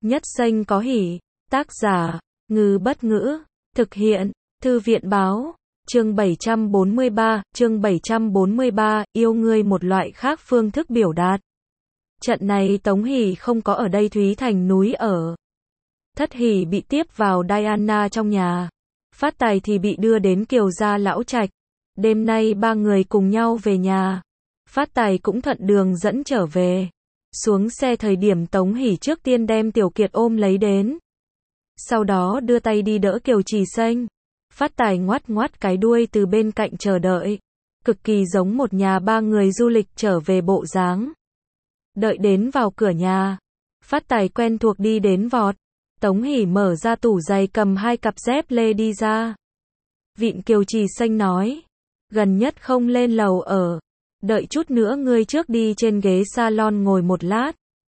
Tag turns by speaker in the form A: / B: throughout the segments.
A: Nhất danh có hỷ. Tác giả, Ngư Bất Ngữ. Thực hiện, Thư viện Báo. Chương 743, yêu ngươi một loại khác phương thức biểu đạt. Trận này Tống Hỷ không có ở đây, Thúy Thành núi ở. Thất Hỷ bị tiếp vào Diana trong nhà. Phát Tài thì bị đưa đến Kiều gia lão trạch. Đêm nay ba người cùng nhau về nhà. Phát Tài cũng thuận đường dẫn trở về. Xuống xe thời điểm Tống Hỷ trước tiên đem Tiểu Kiệt ôm lấy đến. Sau đó đưa tay đi đỡ Kiều Trì Xanh. Phát Tài ngoắt ngoắt cái đuôi từ bên cạnh chờ đợi. Cực kỳ giống một nhà ba người du lịch trở về bộ dáng. Đợi đến vào cửa nhà. Phát Tài quen thuộc đi đến vọt. Tống Hỷ mở ra tủ giày cầm hai cặp dép lê đi ra. Vịn Kiều Trì Xanh nói. Gần nhất không lên lầu ở. Đợi chút nữa ngươi trước đi trên ghế salon ngồi một lát.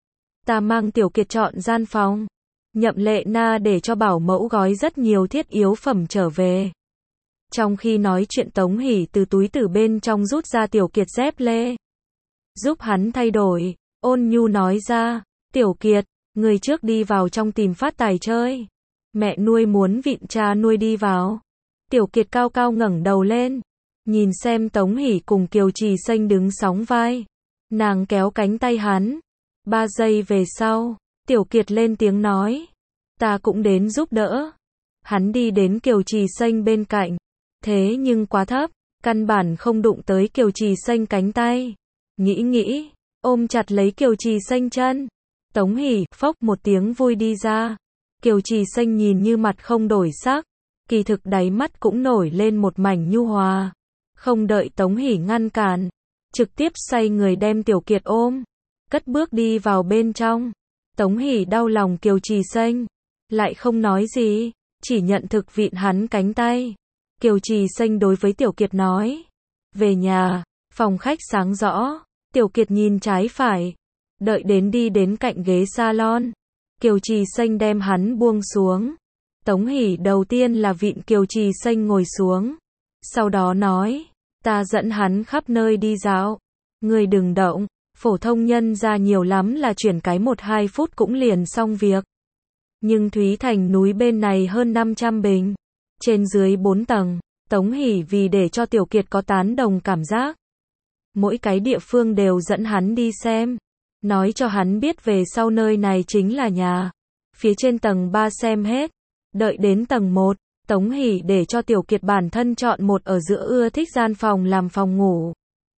A: Ta mang Tiểu Kiệt chọn gian phòng. Nhậm Lệ Na để cho bảo mẫu gói rất nhiều thiết yếu phẩm trở về. Trong khi nói chuyện Tống Hỷ từ túi từ bên trong rút ra Tiểu Kiệt dép lê. Giúp hắn thay đổi, ôn nhu nói ra, Tiểu Kiệt, người trước đi vào trong tìm Phát Tài chơi. Mẹ nuôi muốn vịn cha nuôi đi vào. Tiểu Kiệt cao cao ngẩng đầu lên. Nhìn xem Tống Hỷ cùng Kiều Trì Xanh đứng sóng vai. Nàng kéo cánh tay hắn. 3 giây về sau, Tiểu Kiệt lên tiếng nói. Ta cũng đến giúp đỡ. Hắn đi đến Kiều Trì Xanh bên cạnh. Thế nhưng quá thấp, căn bản không đụng tới Kiều Trì Xanh cánh tay. Nghĩ, ôm chặt lấy Kiều Trì Xanh chân. Tống Hỷ, phốc một tiếng vui đi ra. Kiều Trì Xanh nhìn như mặt không đổi sắc. Kỳ thực đáy mắt cũng nổi lên một mảnh nhu hòa. Không đợi Tống Hỷ ngăn cản. Trực tiếp xoay người đem Tiểu Kiệt ôm. Cất bước đi vào bên trong. Tống Hỷ đau lòng Kiều Trì Xanh. Lại không nói gì. Chỉ nhận thực vịn hắn cánh tay. Kiều Trì Xanh đối với Tiểu Kiệt nói. Về nhà. Phòng khách sáng rõ. Tiểu Kiệt nhìn trái phải. Đợi đến đi đến cạnh ghế salon. Kiều Trì Xanh đem hắn buông xuống. Tống Hỷ đầu tiên là vịn Kiều Trì Xanh ngồi xuống. Sau đó nói. Ta dẫn hắn khắp nơi đi dạo. Ngươi đừng động. Phổ thông nhân ra nhiều lắm là chuyển cái 1-2 phút cũng liền xong việc. Nhưng Thúy Thành núi bên này hơn 500 bình. Trên dưới 4 tầng. Tống Hỷ vì để cho Tiểu Kiệt có tán đồng cảm giác. Mỗi cái địa phương đều dẫn hắn đi xem. Nói cho hắn biết về sau nơi này chính là nhà. Phía trên tầng 3 xem hết. Đợi đến tầng 1. Tống Hỷ để cho Tiểu Kiệt bản thân chọn một ở giữa ưa thích gian phòng làm phòng ngủ.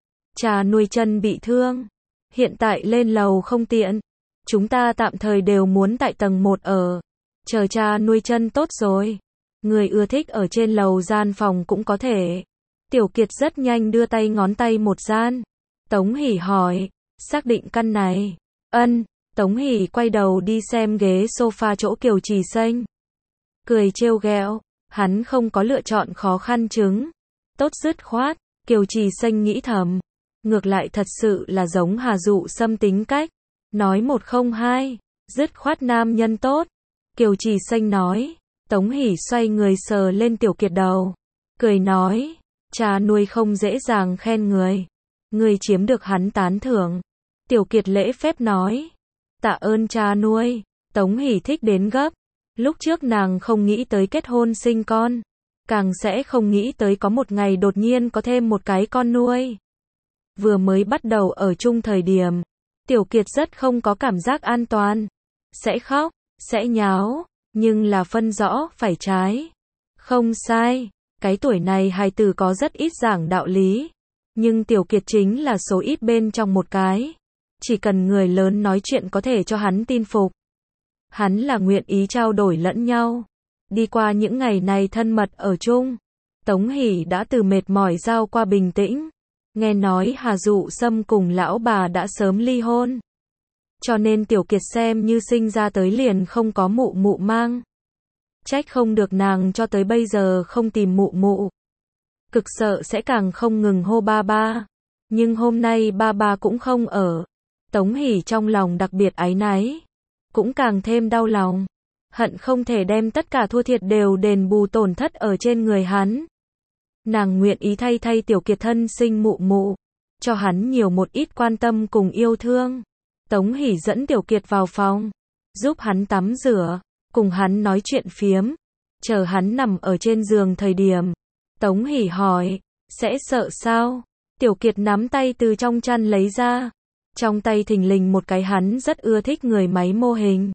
A: Cha nuôi chân bị thương. Hiện tại lên lầu không tiện. Chúng ta tạm thời đều muốn tại tầng 1 ở. Chờ cha nuôi chân tốt rồi. Người ưa thích ở trên lầu gian phòng cũng có thể. Tiểu Kiệt rất nhanh đưa tay ngón tay một gian. Tống Hỷ hỏi. Xác định căn này. Ân. Tống Hỷ quay đầu đi xem ghế sofa chỗ Kiều Trì Xanh. Cười trêu ghẹo. Hắn không có lựa chọn khó khăn chứng. Tốt dứt khoát. Kiều Trì Xanh nghĩ thầm. Ngược lại thật sự là giống Hà Dụ Sâm tính cách. Nói 1 không 2. Dứt khoát nam nhân tốt. Kiều Trì Xanh nói. Tống Hỷ xoay người sờ lên Tiểu Kiệt đầu. Cười nói. Cha nuôi không dễ dàng khen người. Người chiếm được hắn tán thưởng. Tiểu Kiệt lễ phép nói. Tạ ơn cha nuôi. Tống Hỷ thích đến gấp. Lúc trước nàng không nghĩ tới kết hôn sinh con. Càng sẽ không nghĩ tới có một ngày đột nhiên có thêm một cái con nuôi. Vừa mới bắt đầu ở chung thời điểm. Tiểu Kiệt rất không có cảm giác an toàn. Sẽ khóc, sẽ nháo. Nhưng là phân rõ phải trái. Không sai. Cái tuổi này hài tử có rất ít giảng đạo lý. Nhưng Tiểu Kiệt chính là số ít bên trong một cái. Chỉ cần người lớn nói chuyện có thể cho hắn tin phục. Hắn là nguyện ý trao đổi lẫn nhau. Đi qua những ngày này thân mật ở chung. Tống Hỷ đã từ mệt mỏi giao qua bình tĩnh. Nghe nói Hà Dụ Sâm cùng lão bà đã sớm ly hôn. Cho nên Tiểu Kiệt xem như sinh ra tới liền không có mụ mụ mang. Trách không được nàng cho tới bây giờ không tìm mụ mụ. Cực sợ sẽ càng không ngừng hô ba ba. Nhưng hôm nay ba ba cũng không ở. Tống Hỷ trong lòng đặc biệt áy náy. Cũng càng thêm đau lòng. Hận không thể đem tất cả thua thiệt đều đền bù tổn thất ở trên người hắn. Nàng nguyện ý thay Tiểu Kiệt thân sinh mụ mụ. Cho hắn nhiều một ít quan tâm cùng yêu thương. Tống Hỷ dẫn Tiểu Kiệt vào phòng. giúp hắn tắm rửa, cùng hắn nói chuyện phiếm. Chờ hắn nằm ở trên giường thời điểm, Tống Hỷ hỏi, sẽ sợ sao? Tiểu Kiệt nắm tay từ trong chăn lấy ra. Trong tay thình lình một cái hắn rất ưa thích người máy mô hình.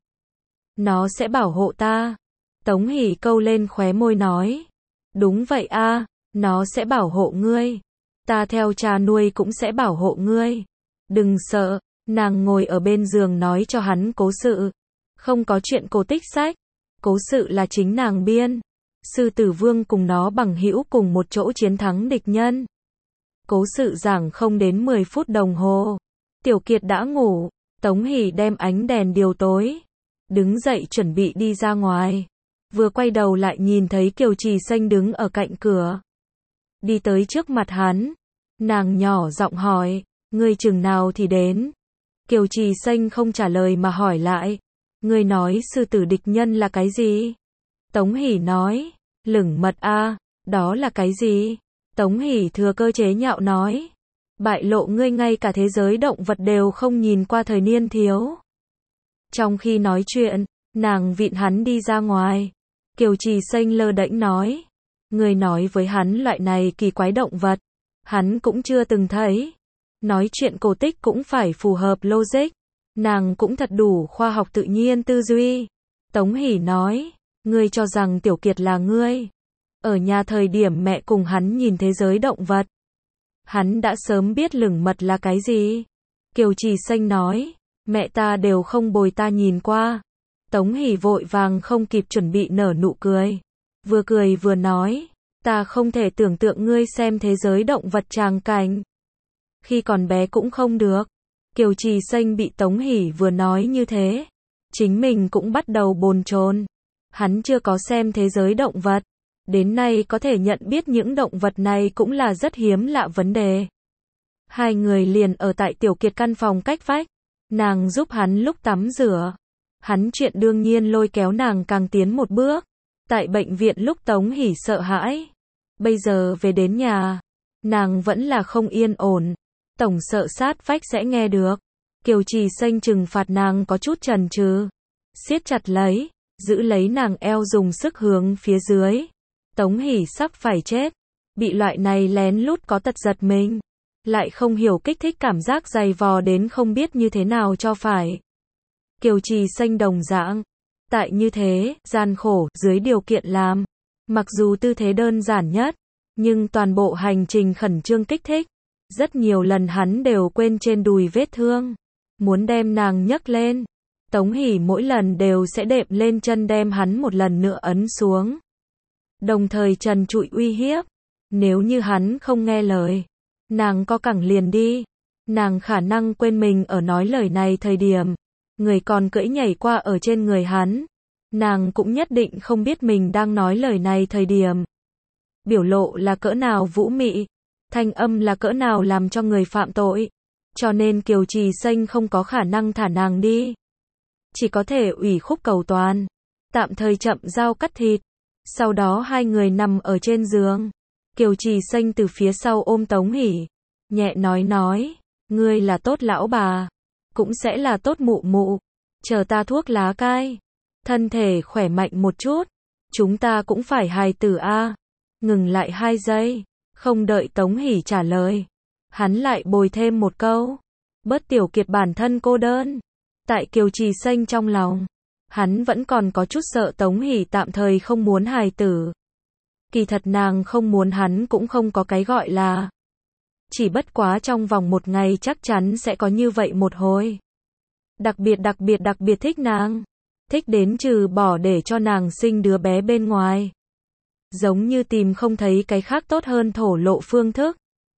A: Nó sẽ bảo hộ ta. Tống Hỷ câu lên khóe môi nói. Đúng vậy a, nó sẽ bảo hộ ngươi. Ta theo cha nuôi cũng sẽ bảo hộ ngươi. Đừng sợ, nàng ngồi ở bên giường nói cho hắn cố sự. Không có chuyện cổ tích sách. Cố sự là chính nàng biên. Sư Tử Vương cùng nó bằng hữu cùng một chỗ chiến thắng địch nhân. Cố sự giảng không đến 10 phút đồng hồ. Tiểu Kiệt đã ngủ. Tống Hỷ đem ánh đèn điều tối. Đứng dậy chuẩn bị đi ra ngoài. Vừa quay đầu lại nhìn thấy Kiều Trì Xanh đứng ở cạnh cửa. Đi tới trước mặt hắn. Nàng nhỏ giọng hỏi, ngươi chừng nào thì đến? Kiều Trì Xanh không trả lời mà hỏi lại. Ngươi nói sư tử địch nhân là cái gì? Tống Hỷ nói, lửng mật a, đó là cái gì? Tống Hỷ thừa cơ chế nhạo nói. Bại lộ ngươi ngay cả thế giới động vật đều không nhìn qua thời niên thiếu. Trong khi nói chuyện, nàng vịn hắn đi ra ngoài. Kiều Trì Xanh lơ đễnh nói. Ngươi nói với hắn loại này kỳ quái động vật. Hắn cũng chưa từng thấy. Nói chuyện cổ tích cũng phải phù hợp logic. Nàng cũng thật đủ khoa học tự nhiên tư duy. Tống Hỷ nói. Ngươi cho rằng Tiểu Kiệt là ngươi. Ở nhà thời điểm mẹ cùng hắn nhìn thế giới động vật. Hắn đã sớm biết lửng mật là cái gì. Kiều Trì Xanh nói. Mẹ ta đều không bồi ta nhìn qua. Tống Hỷ vội vàng không kịp chuẩn bị nở nụ cười. Vừa cười vừa nói. Ta không thể tưởng tượng ngươi xem thế giới động vật tràng cảnh. Khi còn bé cũng không được. Kiều Trì Xanh bị Tống Hỷ vừa nói như thế. Chính mình cũng bắt đầu bồn chồn. Hắn chưa có xem thế giới động vật. Đến nay có thể nhận biết những động vật này cũng là rất hiếm lạ vấn đề. Hai người liền ở tại Tiểu Kiệt căn phòng cách vách. Nàng giúp hắn lúc tắm rửa. Hắn chuyện đương nhiên lôi kéo nàng càng tiến một bước. Tại bệnh viện lúc Tống Hỷ sợ hãi. Bây giờ về đến nhà. Nàng vẫn là không yên ổn. Tổng sợ sát vách sẽ nghe được. Kiều Trì Xanh trừng phạt nàng có chút chần chừ. Siết chặt lấy. Giữ lấy nàng eo dùng sức hướng phía dưới. Tống Hỷ sắp phải chết. Bị loại này lén lút có tật giật mình. Lại không hiểu kích thích cảm giác dày vò đến không biết như thế nào cho phải. Kiều Trì Xanh đồng dạng. Tại như thế, gian khổ, dưới điều kiện làm. Mặc dù tư thế đơn giản nhất. Nhưng toàn bộ hành trình khẩn trương kích thích. Rất nhiều lần hắn đều quên trên đùi vết thương. Muốn đem nàng nhấc lên. Tống Hỷ mỗi lần đều sẽ đệm lên chân đem hắn một lần nữa ấn xuống. Đồng thời trần trụi uy hiếp. Nếu như hắn không nghe lời. Nàng co cẳng liền đi. Nàng khả năng quên mình ở nói lời này thời điểm. Người còn cưỡi nhảy qua ở trên người hắn. Nàng cũng nhất định không biết mình đang nói lời này thời điểm. Biểu lộ là cỡ nào vũ mị. Thanh âm là cỡ nào làm cho người phạm tội. Cho nên Kiều Trì Xanh không có khả năng thả nàng đi. Chỉ có thể ủy khúc cầu toàn. Tạm thời chậm dao cắt thịt. Sau đó hai người nằm ở trên giường. Kiều Trì Xanh từ phía sau ôm Tống Hỷ. Nhẹ nói. Ngươi là tốt lão bà. Cũng sẽ là tốt mụ mụ. Chờ ta thuốc lá cai. Thân thể khỏe mạnh một chút. Chúng ta cũng phải hài tử a. Ngừng lại 2 giây. Không đợi Tống Hỷ trả lời. Hắn lại bồi thêm một câu. Bớt Tiểu Kiệt bản thân cô đơn. Tại Kiều Trì Xanh trong lòng. Hắn vẫn còn có chút sợ Tống Hỷ tạm thời không muốn hài tử. Kỳ thật nàng không muốn hắn cũng không có cái gọi là. Chỉ bất quá trong vòng 1 ngày chắc chắn sẽ có như vậy một hồi. Đặc biệt thích nàng. Thích đến trừ bỏ để cho nàng sinh đứa bé bên ngoài. Giống như tìm không thấy cái khác tốt hơn thổ lộ phương thức.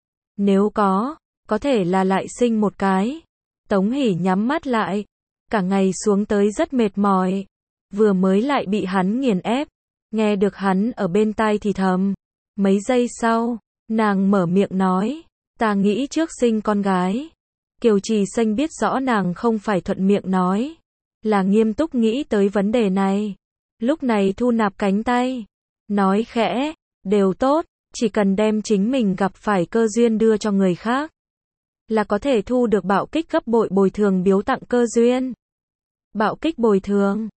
A: Nếu có thể là lại sinh một cái. Tống Hỷ nhắm mắt lại. Cả ngày xuống tới rất mệt mỏi. Vừa mới lại bị hắn nghiền ép. Nghe được hắn ở bên tai thì thầm. Mấy giây sau, nàng mở miệng nói. Ta nghĩ trước sinh con gái. Kiều Trì Xanh biết rõ nàng không phải thuận miệng nói. Là nghiêm túc nghĩ tới vấn đề này. Lúc này thu nạp cánh tay. Nói khẽ, đều tốt, chỉ cần đem chính mình gặp phải cơ duyên đưa cho người khác. Là có thể thu được bạo kích gấp bội bồi thường biếu tặng cơ duyên. Bạo kích bồi thường.